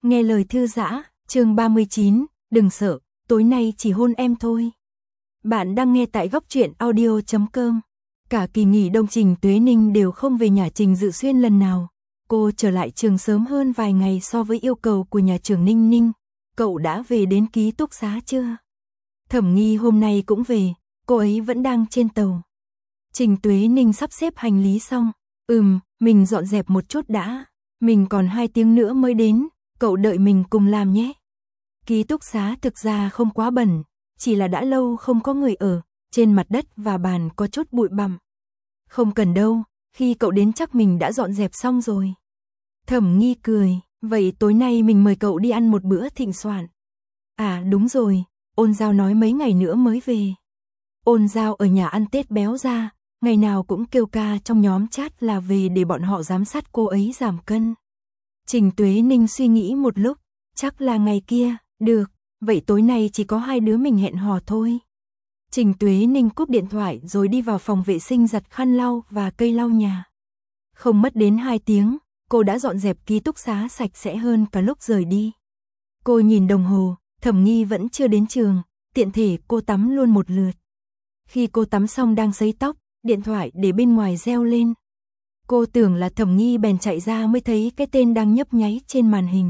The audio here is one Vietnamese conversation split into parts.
Nghe lời thư giã, chương 39, đừng sợ, tối nay chỉ hôn em thôi. Bạn đang nghe tại góc truyện audio.com. Cả kỳ nghỉ đông Trình Tuế Ninh đều không về nhà Trình Dự Xuyên lần nào. Cô trở lại trường sớm hơn vài ngày so với yêu cầu của nhà trường Ninh Ninh. Cậu đã về đến ký túc xá chưa? Thẩm Nghi hôm nay cũng về, cô ấy vẫn đang trên tàu. Trình Tuế Ninh sắp xếp hành lý xong. Mình dọn dẹp một chút đã. Mình còn 2 tiếng nữa mới đến, cậu đợi mình cùng làm nhé. Ký túc xá thực ra không quá bẩn, chỉ là đã lâu không có người ở, trên mặt đất và bàn có chút bụi bặm. Không cần đâu, khi cậu đến chắc mình đã dọn dẹp xong rồi. Thẩm Nghi cười, vậy tối nay mình mời cậu đi ăn một bữa thịnh soạn. À đúng rồi, Ôn Giao nói mấy ngày nữa mới về. Ôn Giao ở nhà ăn Tết béo ra, ngày nào cũng kêu ca trong nhóm chat là về để bọn họ giám sát cô ấy giảm cân. Trình Tuế Ninh suy nghĩ một lúc, chắc là ngày kia, được, vậy tối nay chỉ có 2 đứa mình hẹn hò thôi. Trình Tuế Ninh cúp điện thoại rồi đi vào phòng vệ sinh giặt khăn lau và cây lau nhà. Không mất đến 2 tiếng, cô đã dọn dẹp ký túc xá sạch sẽ hơn cả lúc rời đi. Cô nhìn đồng hồ, Thẩm Nghi vẫn chưa đến trường, tiện thể cô tắm luôn một lượt. Khi cô tắm xong đang sấy tóc, điện thoại để bên ngoài reo lên. Cô tưởng là Thẩm Nghi bèn chạy ra mới thấy cái tên đang nhấp nháy trên màn hình.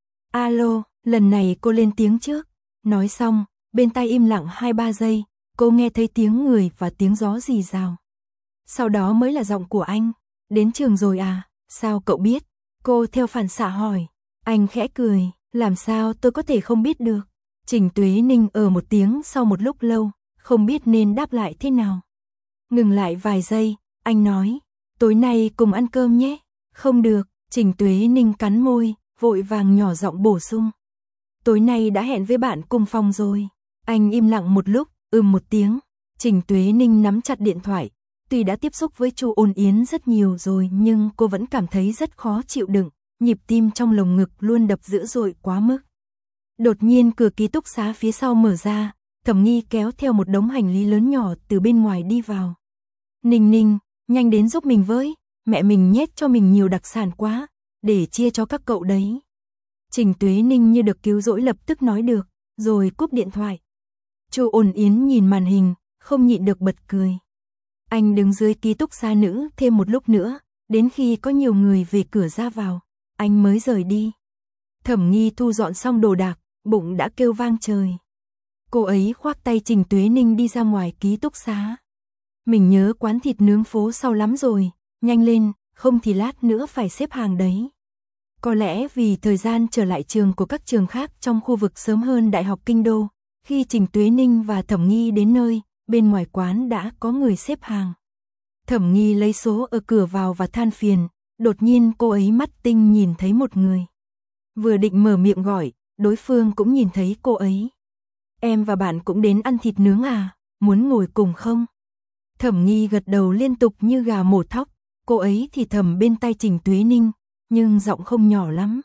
Alo, lần này cô lên tiếng trước. Nói xong, bên tai im lặng 2-3 giây, cô nghe thấy tiếng người và tiếng gió rì rào. Sau đó mới là giọng của anh. Đến trường rồi à, sao cậu biết? Cô theo phản xạ hỏi. Anh khẽ cười, làm sao tôi có thể không biết được. Trình Tuế Ninh một tiếng sau một lúc lâu, không biết nên đáp lại thế nào. Ngừng lại vài giây, anh nói, tối nay cùng ăn cơm nhé. Không được, Trình Tuế Ninh cắn môi, vội vàng nhỏ giọng bổ sung. Tối nay đã hẹn với bạn cùng phòng rồi. Anh im lặng một lúc, một tiếng. Trình Tuế Ninh nắm chặt điện thoại. Tuy đã tiếp xúc với Chu Ôn Yến rất nhiều rồi nhưng cô vẫn cảm thấy rất khó chịu đựng. Nhịp tim trong lồng ngực luôn đập dữ dội quá mức. Đột nhiên cửa ký túc xá phía sau mở ra. Thẩm Nghi kéo theo một đống hành lý lớn nhỏ từ bên ngoài đi vào. Ninh Ninh, nhanh đến giúp mình với, mẹ mình nhét cho mình nhiều đặc sản quá, để chia cho các cậu đấy. Trình Tuế Ninh như được cứu rỗi lập tức nói được, rồi cúp điện thoại. Chu Ôn Yến nhìn màn hình, không nhịn được bật cười. Anh đứng dưới ký túc xá nữ thêm một lúc nữa, đến khi có nhiều người về cửa ra vào, anh mới rời đi. Thẩm Nghi thu dọn xong đồ đạc, bụng đã kêu vang trời. Cô ấy khoác tay Trình Tuế Ninh đi ra ngoài ký túc xá. Mình nhớ quán thịt nướng phố sau lắm rồi, nhanh lên, không thì lát nữa phải xếp hàng đấy. Có lẽ vì thời gian trở lại trường của các trường khác trong khu vực sớm hơn Đại học Kinh Đô, khi Trình Tuế Ninh và Thẩm Nghi đến nơi, bên ngoài quán đã có người xếp hàng. Thẩm Nghi lấy số ở cửa vào và than phiền, đột nhiên cô ấy mắt tinh nhìn thấy một người. Vừa định mở miệng gọi, đối phương cũng nhìn thấy cô ấy. Em và bạn cũng đến ăn thịt nướng à, muốn ngồi cùng không? Thẩm Nghi gật đầu liên tục như gà mổ thóc, cô ấy thì thầm bên tai Trình Tuế Ninh, nhưng giọng không nhỏ lắm.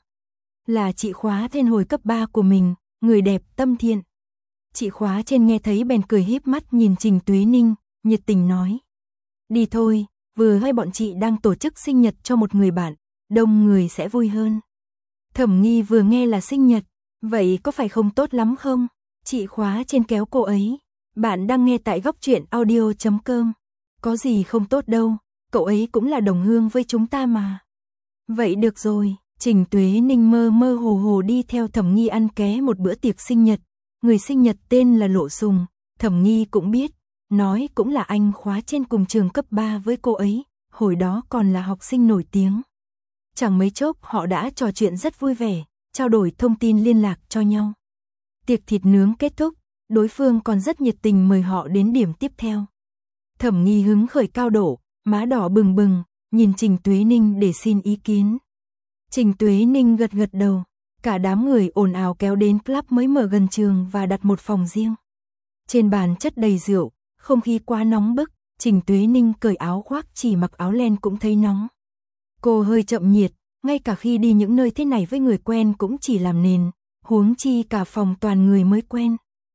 Là chị Khóa tên hồi cấp 3 của mình, người đẹp tâm thiện. Chị Khóa trên nghe thấy bèn cười híp mắt nhìn Trình Tuế Ninh, nhiệt tình nói. Đi thôi, vừa hay bọn chị đang tổ chức sinh nhật cho một người bạn, đông người sẽ vui hơn. Thẩm Nghi vừa nghe là sinh nhật, vậy có phải không tốt lắm không? Chị Khóa trên kéo cô ấy. Bạn đang nghe tại góc truyện audio.com. Có gì không tốt đâu, cậu ấy cũng là đồng hương với chúng ta mà. Vậy được rồi, Trình Tuế Ninh mơ mơ hồ hồ đi theo Thẩm Nghi ăn ké một bữa tiệc sinh nhật. Người sinh nhật tên là Lộ Sùng, Thẩm Nghi cũng biết, nói cũng là anh Khóa trên cùng trường cấp 3 với cô ấy, hồi đó còn là học sinh nổi tiếng. Chẳng mấy chốc họ đã trò chuyện rất vui vẻ, trao đổi thông tin liên lạc cho nhau. Tiệc thịt nướng kết thúc, đối phương còn rất nhiệt tình mời họ đến điểm tiếp theo. Thẩm Nghi hứng khởi cao độ, má đỏ bừng bừng, nhìn Trình Tuế Ninh để xin ý kiến. Trình Tuế Ninh gật gật đầu, cả đám người ồn ào kéo đến club mới mở gần trường và đặt một phòng riêng. Trên bàn chất đầy rượu, không khí quá nóng bức, Trình Tuế Ninh cởi áo khoác chỉ mặc áo len cũng thấy nóng. Cô hơi chậm nhiệt, ngay cả khi đi những nơi thế này với người quen cũng chỉ làm nền, huống chi cả phòng toàn người mới quen.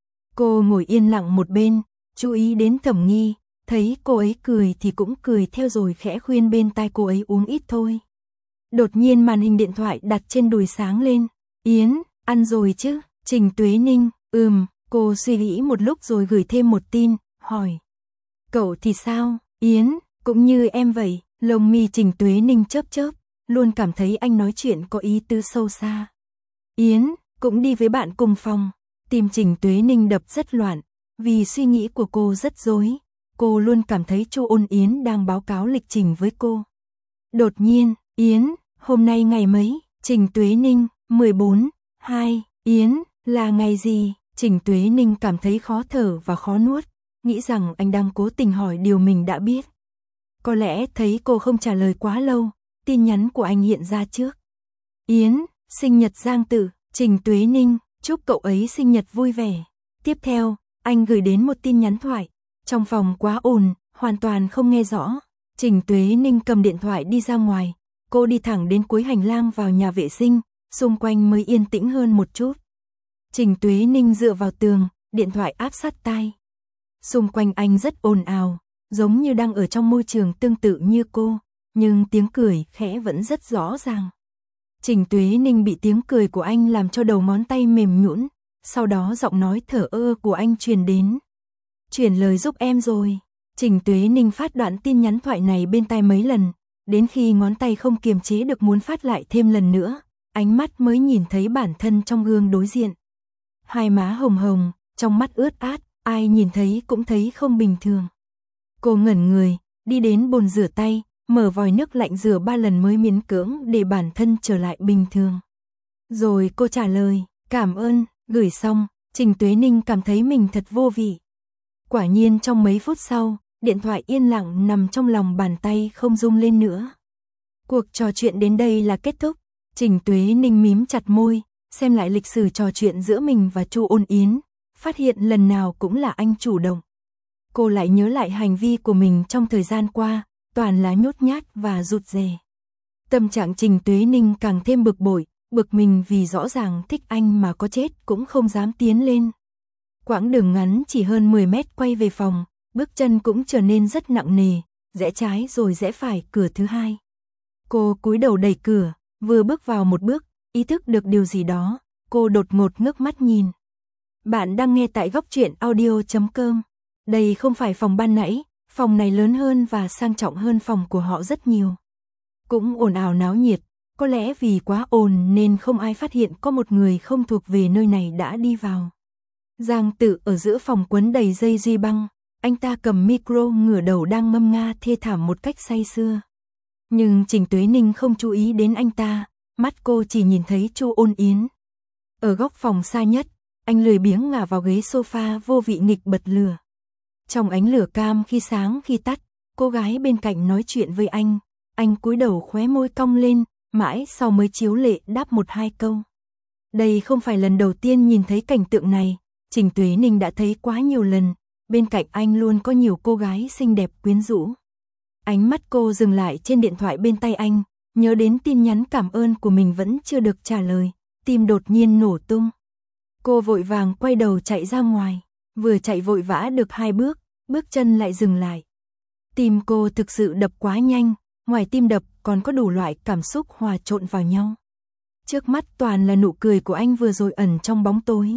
Cô ngồi yên lặng một bên, chú ý đến Thẩm Nghi, thấy cô ấy cười thì cũng cười theo rồi khẽ khuyên bên tai cô ấy uống ít thôi. Đột nhiên màn hình điện thoại đặt trên đùi sáng lên, Yến, ăn rồi chứ? Trình Tuế Ninh, cô suy nghĩ một lúc rồi gửi thêm một tin, hỏi. Cậu thì sao? Yến, cũng như em vậy. Lông mi Trình Tuế Ninh chớp chớp, luôn cảm thấy anh nói chuyện có ý tứ sâu xa. Yến, cũng đi với bạn cùng phòng. Tim Trình Tuế Ninh đập rất loạn, vì suy nghĩ của cô rất rối. Cô luôn cảm thấy Chu Ôn Yến đang báo cáo lịch trình với cô. Đột nhiên, Yến, hôm nay ngày mấy? Trình Tuế Ninh, 14/2. Yến, là ngày gì? Trình Tuế Ninh cảm thấy khó thở và khó nuốt, nghĩ rằng anh đang cố tình hỏi điều mình đã biết. Có lẽ thấy cô không trả lời quá lâu, tin nhắn của anh hiện ra trước. Yến, sinh nhật Giang Tử. Trình Tuế Ninh, chúc cậu ấy sinh nhật vui vẻ. Tiếp theo, anh gửi đến một tin nhắn thoại. Trong phòng quá ồn, hoàn toàn không nghe rõ. Trình Tuế Ninh cầm điện thoại đi ra ngoài. Cô đi thẳng đến cuối hành lang vào nhà vệ sinh, xung quanh mới yên tĩnh hơn một chút. Trình Tuế Ninh dựa vào tường, điện thoại áp sát tai. Xung quanh anh rất ồn ào, giống như đang ở trong môi trường tương tự như cô, nhưng tiếng cười khẽ vẫn rất rõ ràng. Trình Tuế Ninh bị tiếng cười của anh làm cho đầu ngón tay mềm nhũn, sau đó giọng nói thở ơ của anh truyền đến. Chuyển lời giúp em rồi. Trình Tuế Ninh phát đoạn tin nhắn thoại này bên tai mấy lần, đến khi ngón tay không kiềm chế được muốn phát lại thêm lần nữa, ánh mắt mới nhìn thấy bản thân trong gương đối diện. Hai má hồng hồng, trong mắt ướt át, ai nhìn thấy cũng thấy không bình thường. Cô ngẩn người, đi đến bồn rửa tay, mở vòi nước lạnh rửa 3 lần mới miễn cưỡng để bản thân trở lại bình thường. Rồi cô trả lời, cảm ơn, gửi xong, Trình Tuế Ninh cảm thấy mình thật vô vị. Quả nhiên trong mấy phút sau, điện thoại yên lặng nằm trong lòng bàn tay không rung lên nữa. Cuộc trò chuyện đến đây là kết thúc, Trình Tuế Ninh mím chặt môi, xem lại lịch sử trò chuyện giữa mình và Chu Ôn Yến, phát hiện lần nào cũng là anh chủ động. Cô lại nhớ lại hành vi của mình trong thời gian qua, toàn là nhút nhát và rụt rè. Tâm trạng Trình Tuế Ninh càng thêm bực bội, bực mình vì rõ ràng thích anh mà có chết cũng không dám tiến lên. Quãng đường ngắn chỉ hơn 10 mét quay về phòng, bước chân cũng trở nên rất nặng nề, rẽ trái rồi rẽ phải cửa thứ hai. Cô cúi đầu đẩy cửa, vừa bước vào một bước, ý thức được điều gì đó, cô đột ngột ngước mắt nhìn. Bạn đang nghe tại Góc Truyện Audio.com. Đây không phải phòng ban nãy, phòng này lớn hơn và sang trọng hơn phòng của họ rất nhiều. Cũng ồn ào náo nhiệt, có lẽ vì quá ồn nên không ai phát hiện có một người không thuộc về nơi này đã đi vào. Giang Tử ở giữa phòng quấn đầy dây duy băng, anh ta cầm micro ngửa đầu đang ngâm nga thê thảm một cách say sưa. Nhưng Trình Tuế Ninh không chú ý đến anh ta, mắt cô chỉ nhìn thấy Chu Ôn Yến. Ở góc phòng xa nhất, anh lười biếng ngả vào ghế sofa vô vị nghịch bật lửa. Trong ánh lửa cam khi sáng khi tắt, cô gái bên cạnh nói chuyện với anh cúi đầu khóe môi cong lên, mãi sau mới chiếu lệ đáp 1-2 câu. Đây không phải lần đầu tiên nhìn thấy cảnh tượng này, Trình Tuế Ninh đã thấy quá nhiều lần, bên cạnh anh luôn có nhiều cô gái xinh đẹp quyến rũ. Ánh mắt cô dừng lại trên điện thoại bên tay anh, nhớ đến tin nhắn cảm ơn của mình vẫn chưa được trả lời, tim đột nhiên nổ tung. Cô vội vàng quay đầu chạy ra ngoài, vừa chạy vội vã được 2 bước, bước chân lại dừng lại. Tim cô thực sự đập quá nhanh, ngoài tim đập còn có đủ loại cảm xúc hòa trộn vào nhau. Trước mắt toàn là nụ cười của anh vừa rồi ẩn trong bóng tối.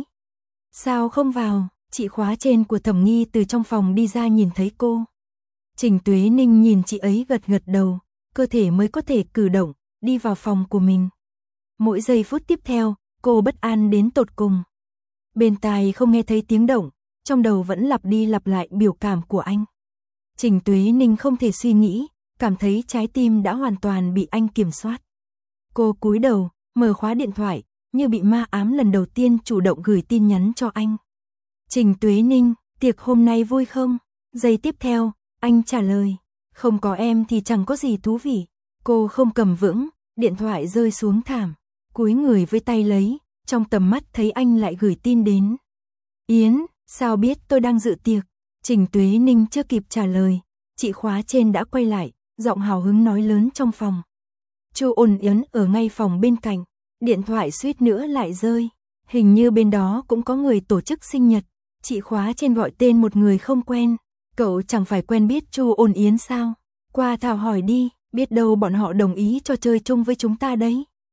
Sao không vào? Chị khóa trên của Thẩm Nghi từ trong phòng đi ra nhìn thấy cô. Trình Tuế Ninh nhìn chị ấy gật gật đầu, cơ thể mới có thể cử động, đi vào phòng của mình. Mỗi giây phút tiếp theo, cô bất an đến tột cùng. Bên tai không nghe thấy tiếng động, trong đầu vẫn lặp đi lặp lại biểu cảm của anh. Trình Tuế Ninh không thể suy nghĩ, cảm thấy trái tim đã hoàn toàn bị anh kiểm soát. Cô cúi đầu, mở khóa điện thoại, như bị ma ám lần đầu tiên chủ động gửi tin nhắn cho anh. Trình Tuế Ninh, tiệc hôm nay vui không? Giây tiếp theo, anh trả lời, không có em thì chẳng có gì thú vị. Cô không cầm vững, điện thoại rơi xuống thảm, cúi người với tay lấy, trong tầm mắt thấy anh lại gửi tin đến. Yến, sao biết tôi đang dự tiệc? Trình Tuế Ninh chưa kịp trả lời, chị khóa trên đã quay lại, giọng hào hứng nói lớn trong phòng. Chu Ôn Yến ở ngay phòng bên cạnh, điện thoại suýt nữa lại rơi. Hình như bên đó cũng có người tổ chức sinh nhật, chị khóa trên gọi tên một người không quen. Cậu chẳng phải quen biết Chu Ôn Yến sao? Qua thảo hỏi đi, biết đâu bọn họ đồng ý cho chơi chung với chúng ta đấy.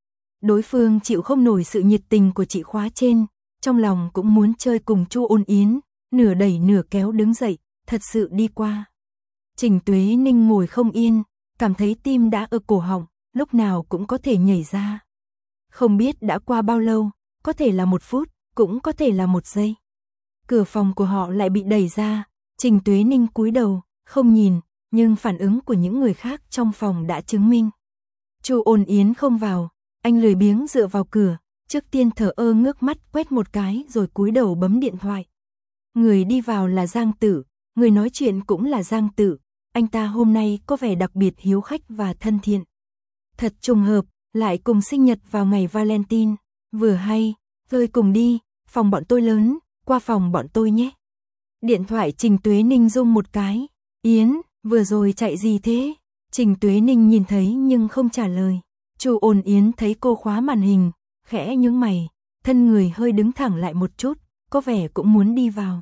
Đối phương chịu không nổi sự nhiệt tình của chị khóa trên, trong lòng cũng muốn chơi cùng Chu Ôn Yến, nửa đẩy nửa kéo đứng dậy, thật sự đi qua. Trình Tuế Ninh ngồi không yên, cảm thấy tim đã ở cổ họng, lúc nào cũng có thể nhảy ra. Không biết đã qua bao lâu, có thể là 1 phút, cũng có thể là 1 giây. Cửa phòng của họ lại bị đẩy ra, Trình Tuế Ninh cúi đầu, không nhìn, nhưng phản ứng của những người khác trong phòng đã chứng minh. Chu Ôn Yến không vào, anh lười biếng dựa vào cửa, trước tiên thờ ơ ngước mắt quét một cái rồi cúi đầu bấm điện thoại. Người đi vào là Giang Tử, người nói chuyện cũng là Giang Tử, anh ta hôm nay có vẻ đặc biệt hiếu khách và thân thiện. Thật trùng hợp, lại cùng sinh nhật vào ngày Valentine, vừa hay, thôi cùng đi, phòng bọn tôi lớn, qua phòng bọn tôi nhé. Điện thoại Trình Tuế Ninh rung một cái, Yến, vừa rồi chạy gì thế? Trình Tuế Ninh nhìn thấy nhưng không trả lời. Chu Ôn Yến thấy cô khóa màn hình, khẽ nhướng mày, thân người hơi đứng thẳng lại một chút, có vẻ cũng muốn đi vào.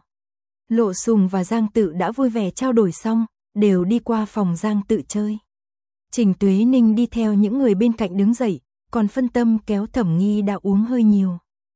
Lộ Sùng và Giang Tự đã vui vẻ trao đổi xong, đều đi qua phòng Giang Tự chơi. Trình Tuế Ninh đi theo những người bên cạnh đứng dậy, còn phân tâm kéo Thẩm Nghi đã uống hơi nhiều.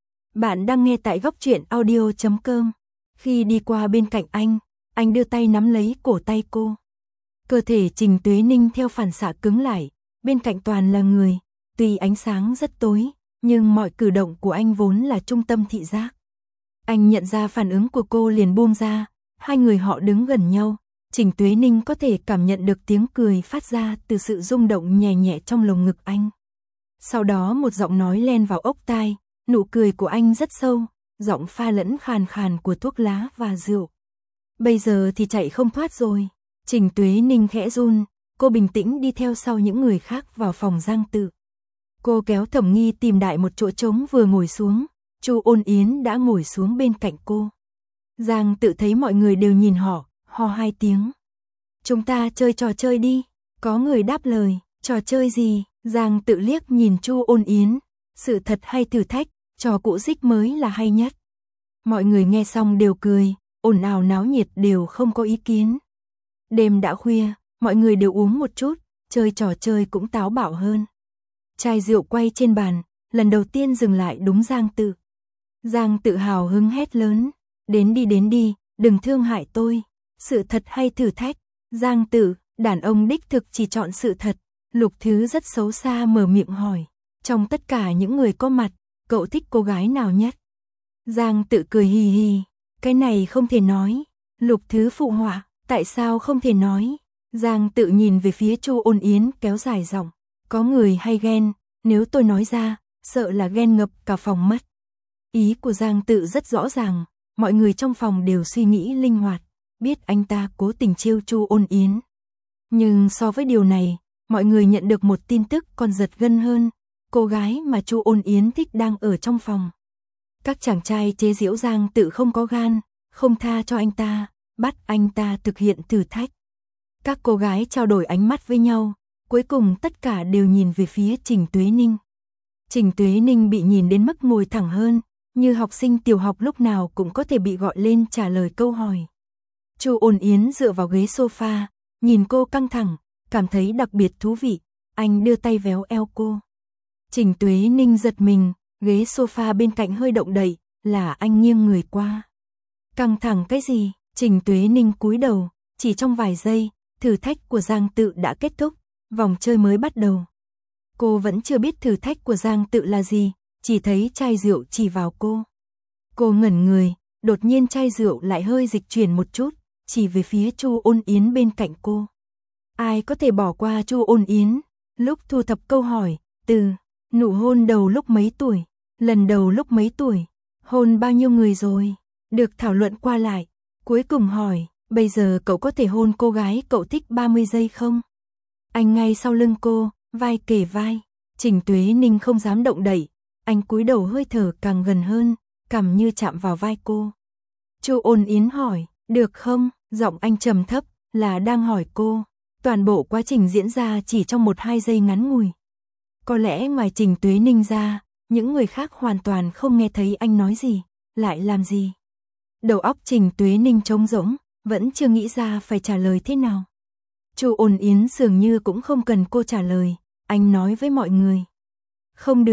Bạn đang nghe tại góc truyện audio.com. Khi đi qua bên cạnh anh đưa tay nắm lấy cổ tay cô. Cơ thể Trình Tuế Ninh theo phản xạ cứng lại, bên cạnh toàn là người, tuy ánh sáng rất tối, nhưng mọi cử động của anh vốn là trung tâm thị giác. Anh nhận ra phản ứng của cô liền buông ra, hai người họ đứng gần nhau, Trình Tuế Ninh có thể cảm nhận được tiếng cười phát ra từ sự rung động nhẹ nhẹ trong lồng ngực anh. Sau đó một giọng nói len vào ốc tai, nụ cười của anh rất sâu, giọng pha lẫn khàn khàn của thuốc lá và rượu. Bây giờ thì chạy không thoát rồi. Trình Tuế Ninh khẽ run, cô bình tĩnh đi theo sau những người khác vào phòng Giang Tự. Cô kéo Thẩm Nghi tìm đại một chỗ trống vừa ngồi xuống, Chu Ôn Yến đã ngồi xuống bên cạnh cô. Giang Tự thấy mọi người đều nhìn họ, ho 2 tiếng. Chúng ta chơi trò chơi đi, có người đáp lời, trò chơi gì? Giang Tự liếc nhìn Chu Ôn Yến, sự thật hay thử thách, trò cũ dích mới là hay nhất. Mọi người nghe xong đều cười, ồn ào náo nhiệt đều không có ý kiến. Đêm đã khuya, mọi người đều uống một chút, chơi trò chơi cũng táo bạo hơn. Chai rượu quay trên bàn, lần đầu tiên dừng lại đúng Giang Tự. Giang Tự hào hứng hét lớn, đến đi, đừng thương hại tôi. Sự thật hay thử thách? Giang Tự, đàn ông đích thực chỉ chọn sự thật. Lục Thứ rất xấu xa mở miệng hỏi, trong tất cả những người có mặt, cậu thích cô gái nào nhất? Giang Tự cười hì hì, cái này không thể nói. Lục Thứ phụ họa, tại sao không thể nói? Giang Tự nhìn về phía Chu Ôn Yến kéo dài giọng, có người hay ghen, nếu tôi nói ra, sợ là ghen ngập cả phòng mất. Ý của Giang Tự rất rõ ràng, mọi người trong phòng đều suy nghĩ linh hoạt, biết anh ta cố tình trêu Chu Ôn Yến. Nhưng so với điều này, mọi người nhận được một tin tức còn giật gân hơn, cô gái mà Chu Ôn Yến thích đang ở trong phòng. Các chàng trai chế giễu Giang Tự không có gan, không tha cho anh ta, bắt anh ta thực hiện thử thách. Các cô gái trao đổi ánh mắt với nhau, cuối cùng tất cả đều nhìn về phía Trình Tuế Ninh. Trình Tuế Ninh bị nhìn đến mức ngồi thẳng hơn, như học sinh tiểu học lúc nào cũng có thể bị gọi lên trả lời câu hỏi. Chu Ôn Yến dựa vào ghế sofa, nhìn cô căng thẳng, cảm thấy đặc biệt thú vị, anh đưa tay véo eo cô. Trình Tuế Ninh giật mình, ghế sofa bên cạnh hơi động đậy, là anh nghiêng người qua. Căng thẳng cái gì? Trình Tuế Ninh cúi đầu, chỉ trong vài giây, thử thách của Giang Tự đã kết thúc, vòng chơi mới bắt đầu. Cô vẫn chưa biết thử thách của Giang Tự là gì, chỉ thấy chai rượu chỉ vào cô. Cô ngẩn người, đột nhiên chai rượu lại hơi dịch chuyển một chút, chỉ về phía Chu Ôn Yến bên cạnh cô. Ai có thể bỏ qua Chu Ôn Yến? Lúc thu thập câu hỏi, từ nụ hôn đầu lúc mấy tuổi, lần đầu lúc mấy tuổi, hôn bao nhiêu người rồi, được thảo luận qua lại. Cuối cùng hỏi, bây giờ cậu có thể hôn cô gái cậu thích 30 giây không? Anh ngay sau lưng cô, vai kề vai. Trình Tuế Ninh không dám động đậy, anh cúi đầu hơi thở càng gần hơn, cằm như chạm vào vai cô. Chu Ôn Yến hỏi, được không? Giọng anh trầm thấp, là đang hỏi cô. Toàn bộ quá trình diễn ra chỉ trong 1-2 giây ngắn ngủi. Có lẽ ngoài Trình Tuế Ninh ra, những người khác hoàn toàn không nghe thấy anh nói gì, lại làm gì. Đầu óc Trình Tuế Ninh trống rỗng, vẫn chưa nghĩ ra phải trả lời thế nào. Chu Ôn Yến dường như cũng không cần cô trả lời, anh nói với mọi người. Không được,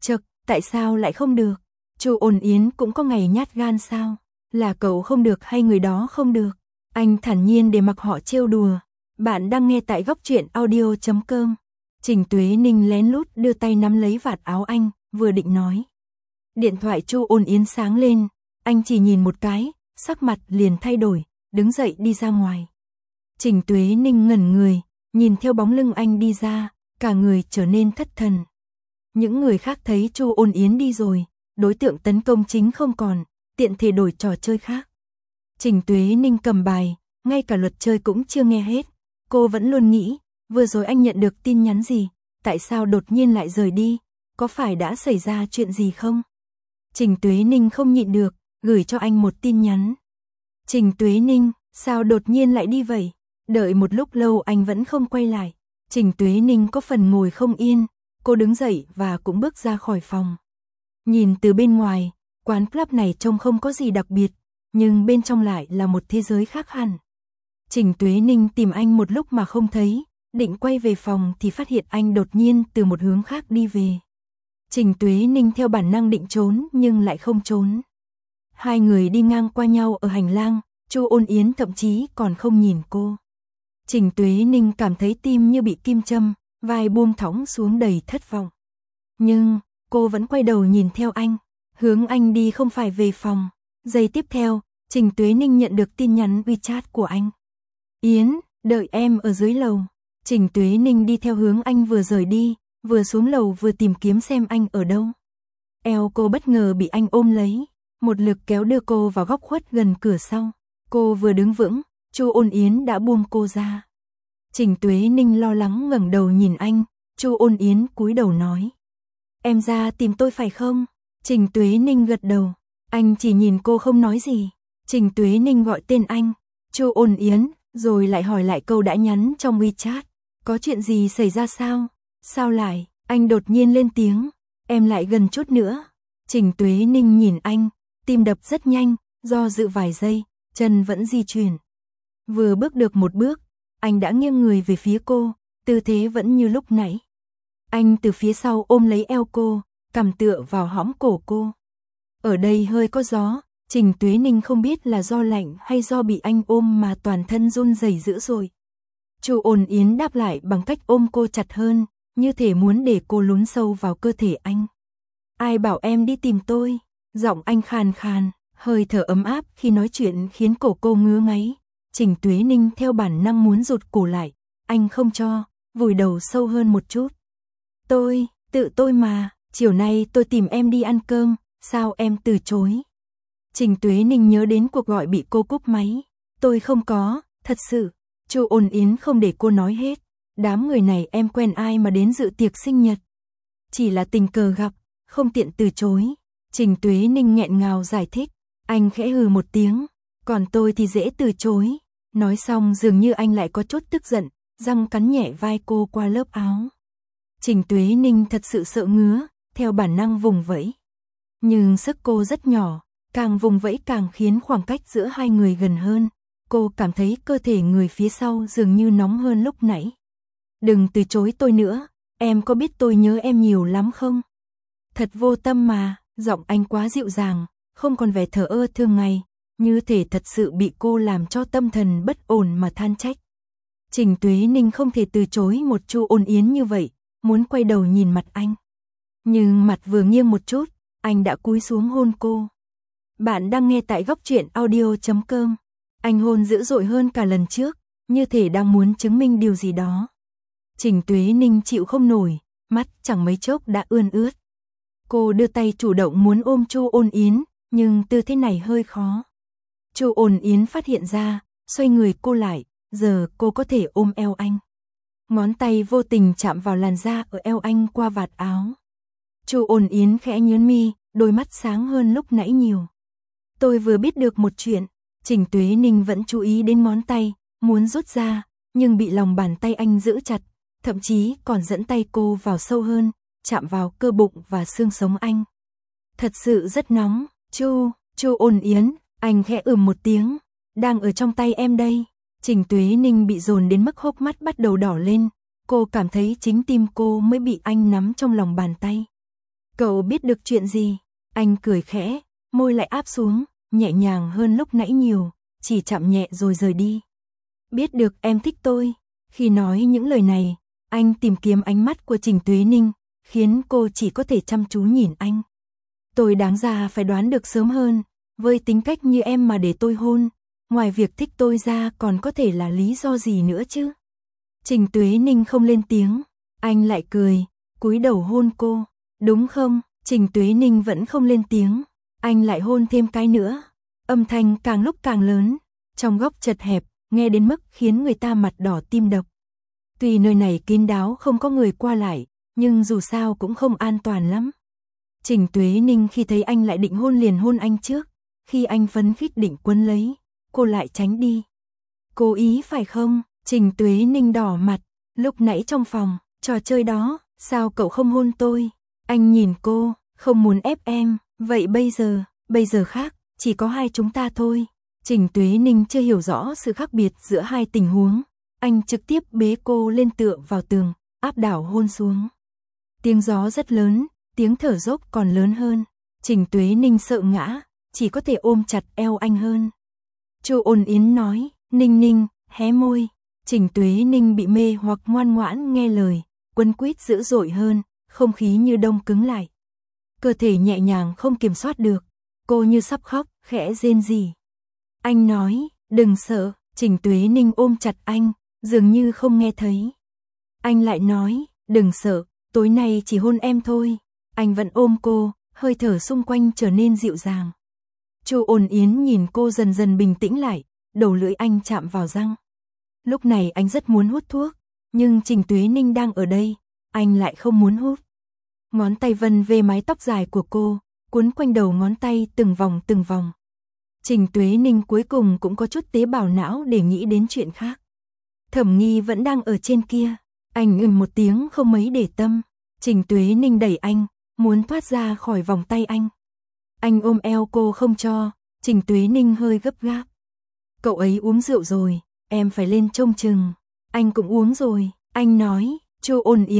Chậc, tại sao lại không được? Chu Ôn Yến cũng có ngày nhát gan sao? Là cậu không được hay người đó không được? Anh thản nhiên để mặc họ trêu đùa. Bạn đang nghe tại góc truyện audio.com. Trình Tuế Ninh lén lút đưa tay nắm lấy vạt áo anh, vừa định nói. Điện thoại Chu Ôn Yến sáng lên, anh chỉ nhìn một cái, sắc mặt liền thay đổi, đứng dậy đi ra ngoài. Trình Tuế Ninh ngẩn người, nhìn theo bóng lưng anh đi ra, cả người trở nên thất thần. Những người khác thấy Chu Ôn Yến đi rồi, đối tượng tấn công chính không còn, tiện thể đổi trò chơi khác. Trình Tuế Ninh cầm bài, ngay cả luật chơi cũng chưa nghe hết. Cô vẫn luôn nghĩ, vừa rồi anh nhận được tin nhắn gì, tại sao đột nhiên lại rời đi, có phải đã xảy ra chuyện gì không? Trình Tuế Ninh không nhịn được, gửi cho anh một tin nhắn. Trình Tuế Ninh, sao đột nhiên lại đi vậy? Đợi một lúc lâu anh vẫn không quay lại. Trình Tuế Ninh có phần ngồi không yên, cô đứng dậy và cũng bước ra khỏi phòng. Nhìn từ bên ngoài, quán club này trông không có gì đặc biệt, nhưng bên trong lại là một thế giới khác hẳn. Trình Tuế Ninh tìm anh một lúc mà không thấy, định quay về phòng thì phát hiện anh đột nhiên từ một hướng khác đi về. Trình Tuế Ninh theo bản năng định trốn nhưng lại không trốn. Hai người đi ngang qua nhau ở hành lang, Chu Ôn Yến thậm chí còn không nhìn cô. Trình Tuế Ninh cảm thấy tim như bị kim châm, vai buông thõng xuống đầy thất vọng. Nhưng, cô vẫn quay đầu nhìn theo anh, hướng anh đi không phải về phòng. Giây tiếp theo, Trình Tuế Ninh nhận được tin nhắn WeChat của anh. Yến, đợi em ở dưới lầu. Trình Tuế Ninh đi theo hướng anh vừa rời đi, vừa xuống lầu vừa tìm kiếm xem anh ở đâu. Eo cô bất ngờ bị anh ôm lấy, một lực kéo đưa cô vào góc khuất gần cửa sau. Cô vừa đứng vững, Chu Ôn Yến đã buông cô ra. Trình Tuế Ninh lo lắng ngẩng đầu nhìn anh, Chu Ôn Yến cúi đầu nói. Em ra tìm tôi phải không? Trình Tuế Ninh gật đầu, anh chỉ nhìn cô không nói gì. Trình Tuế Ninh gọi tên anh, Chu Ôn Yến, rồi lại hỏi lại câu đã nhắn trong WeChat. Có chuyện gì xảy ra sao? Sao lại? Anh đột nhiên lên tiếng, em lại gần chút nữa. Trình Tuế Ninh nhìn anh, tim đập rất nhanh, do dự vài giây, chân vẫn di chuyển. Vừa bước được một bước, anh đã nghiêng người về phía cô, tư thế vẫn như lúc nãy. Anh từ phía sau ôm lấy eo cô, cằm tựa vào hõm cổ cô. Ở đây hơi có gió, Trình Tuế Ninh không biết là do lạnh hay do bị anh ôm mà toàn thân run rẩy dữ dội. Chu Ôn Yến đáp lại bằng cách ôm cô chặt hơn, như thể muốn để cô lún sâu vào cơ thể anh. Ai bảo em đi tìm tôi? Giọng anh khàn khàn, hơi thở ấm áp khi nói chuyện khiến cổ cô ngứa ngáy. Trình Tuế Ninh theo bản năng muốn rụt cổ lại, anh không cho, vùi đầu sâu hơn một chút. Tự tôi mà, chiều nay tôi tìm em đi ăn cơm, sao em từ chối? Trình Tuế Ninh nhớ đến cuộc gọi bị cô cúp máy. Tôi không có, thật sự. Chu Ôn Yến không để cô nói hết. Đám người này em quen ai mà đến dự tiệc sinh nhật? Chỉ là tình cờ gặp, không tiện từ chối. Trình Tuế Ninh nghẹn ngào giải thích. Anh khẽ hừ một tiếng, còn tôi thì dễ từ chối. Nói xong dường như anh lại có chút tức giận, răng cắn nhẹ vai cô qua lớp áo. Trình Tuế Ninh thật sự sợ ngứa, theo bản năng vùng vẫy. Nhưng sức cô rất nhỏ, càng vùng vẫy càng khiến khoảng cách giữa hai người gần hơn. Cô cảm thấy cơ thể người phía sau dường như nóng hơn lúc nãy. Đừng từ chối tôi nữa, em có biết tôi nhớ em nhiều lắm không? Thật vô tâm mà, giọng anh quá dịu dàng, không còn vẻ thờ ơ thường ngày, như thể thật sự bị cô làm cho tâm thần bất ổn mà than trách. Trình Tuế Ninh không thể từ chối một Chu Ôn Yến như vậy, muốn quay đầu nhìn mặt anh. Nhưng mặt vừa nghiêng một chút, anh đã cúi xuống hôn cô. Bạn đang nghe tại góc truyện audio.com. Anh hôn dữ dội hơn cả lần trước, như thể đang muốn chứng minh điều gì đó. Trình Tuế Ninh chịu không nổi, mắt chẳng mấy chốc đã ươn ướt. Cô đưa tay chủ động muốn ôm Chu Ôn Yến, nhưng tư thế này hơi khó. Chu Ôn Yến phát hiện ra, xoay người cô lại, giờ cô có thể ôm eo anh. Ngón tay vô tình chạm vào làn da ở eo anh qua vạt áo. Chu Ôn Yến khẽ nhướng mi, đôi mắt sáng hơn lúc nãy nhiều. Tôi vừa biết được một chuyện. Trình Tuế Ninh vẫn chú ý đến ngón tay, muốn rút ra, nhưng bị lòng bàn tay anh giữ chặt, thậm chí còn dẫn tay cô vào sâu hơn, chạm vào cơ bụng và xương sống anh. Thật sự rất nóng. Chu Ôn Yến, anh khẽ một tiếng, đang ở trong tay em đây. Trình Tuế Ninh bị dồn đến mức hốc mắt bắt đầu đỏ lên, cô cảm thấy chính tim cô mới bị anh nắm trong lòng bàn tay. Cậu biết được chuyện gì? Anh cười khẽ, môi lại áp xuống, nhẹ nhàng hơn lúc nãy nhiều, chỉ chạm nhẹ rồi rời đi. Biết được em thích tôi. Khi nói những lời này, anh tìm kiếm ánh mắt của Trình Tuế Ninh, khiến cô chỉ có thể chăm chú nhìn anh. Tôi đáng ra phải đoán được sớm hơn, với tính cách như em mà để tôi hôn, ngoài việc thích tôi ra còn có thể là lý do gì nữa chứ? Trình Tuế Ninh không lên tiếng, anh lại cười, cúi đầu hôn cô. Đúng không? Trình Tuế Ninh vẫn không lên tiếng, anh lại hôn thêm cái nữa. Âm thanh càng lúc càng lớn, trong góc chật hẹp, nghe đến mức khiến người ta mặt đỏ tim đập. Tuy nơi này kín đáo không có người qua lại, nhưng dù sao cũng không an toàn lắm. Trình Tuế Ninh khi thấy anh lại định hôn liền hôn anh trước, khi anh phấn khích định quấn lấy, cô lại tránh đi. Cố ý phải không? Trình Tuế Ninh đỏ mặt, lúc nãy trong phòng, trò chơi đó, sao cậu không hôn tôi? Anh nhìn cô, không muốn ép em, vậy bây giờ khác, chỉ có hai chúng ta thôi. Trình Tuế Ninh chưa hiểu rõ sự khác biệt giữa hai tình huống, anh trực tiếp bế cô lên tựa vào tường, áp đảo hôn xuống. Tiếng gió rất lớn, tiếng thở dốc còn lớn hơn, Trình Tuế Ninh sợ ngã, chỉ có thể ôm chặt eo anh hơn. Chu Ôn Yến nói, Ninh Ninh, hé môi. Trình Tuế Ninh bị mê hoặc ngoan ngoãn nghe lời, quấn quýt dữ dội hơn, không khí như đông cứng lại. Cơ thể nhẹ nhàng không kiểm soát được, cô như sắp khóc, khẽ rên rỉ. Anh nói, đừng sợ, Trình Tuế Ninh ôm chặt anh, dường như không nghe thấy. Anh lại nói, đừng sợ, tối nay chỉ hôn em thôi. Anh vẫn ôm cô, hơi thở xung quanh trở nên dịu dàng. Chu Ôn Yến nhìn cô dần dần bình tĩnh lại, đầu lưỡi anh chạm vào răng. Lúc này anh rất muốn hút thuốc, nhưng Trình Tuế Ninh đang ở đây, anh lại không muốn hút. Ngón tay vân về mái tóc dài của cô, cuốn quanh đầu ngón tay từng vòng từng vòng. Trình Tuế Ninh cuối cùng cũng có chút tế bào não để nghĩ đến chuyện khác. Thẩm Nghi vẫn đang ở trên kia, anh một tiếng không mấy để tâm. Trình Tuế Ninh đẩy anh, muốn thoát ra khỏi vòng tay anh. Anh ôm eo cô không cho, Trình Tuế Ninh hơi gấp gáp. Cậu ấy uống rượu rồi, em phải lên trông chừng. Anh cũng uống rồi, anh nói. Chu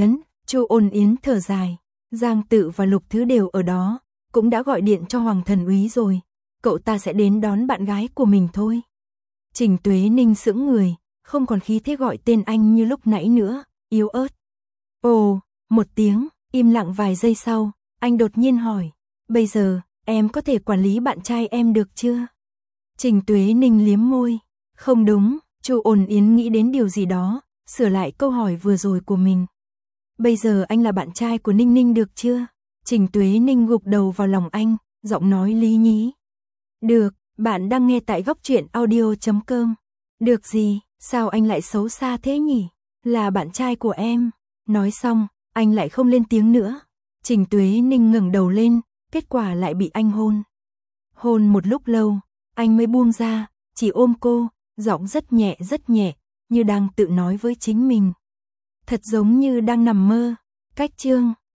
Ôn Yến thở dài. Giang Tự và Lục Thứ đều ở đó, cũng đã gọi điện cho Hoàng Thần Úy rồi. Cậu ta sẽ đến đón bạn gái của mình thôi. Trình Tuế Ninh sững người, không còn khí thế gọi tên anh như lúc nãy nữa, yếu ớt. Ồ, một tiếng, im lặng vài giây sau, anh đột nhiên hỏi, bây giờ, em có thể quản lý bạn trai em được chưa? Trình Tuế Ninh liếm môi, không đúng, Chu Ôn Yến nghĩ đến điều gì đó, sửa lại câu hỏi vừa rồi của mình. Bây giờ anh là bạn trai của Ninh Ninh được chưa? Trình Tuế Ninh gục đầu vào lòng anh, giọng nói lý nhí. Được, bạn đang nghe tại góc truyện audio.com. Được gì, sao anh lại xấu xa thế nhỉ? Là bạn trai của em. Nói xong, anh lại không lên tiếng nữa. Trình Tuế Ninh ngẩng đầu lên, kết quả lại bị anh hôn. Hôn một lúc lâu, anh mới buông ra, chỉ ôm cô, giọng rất nhẹ, như đang tự nói với chính mình. Thật giống như đang nằm mơ. Cách chương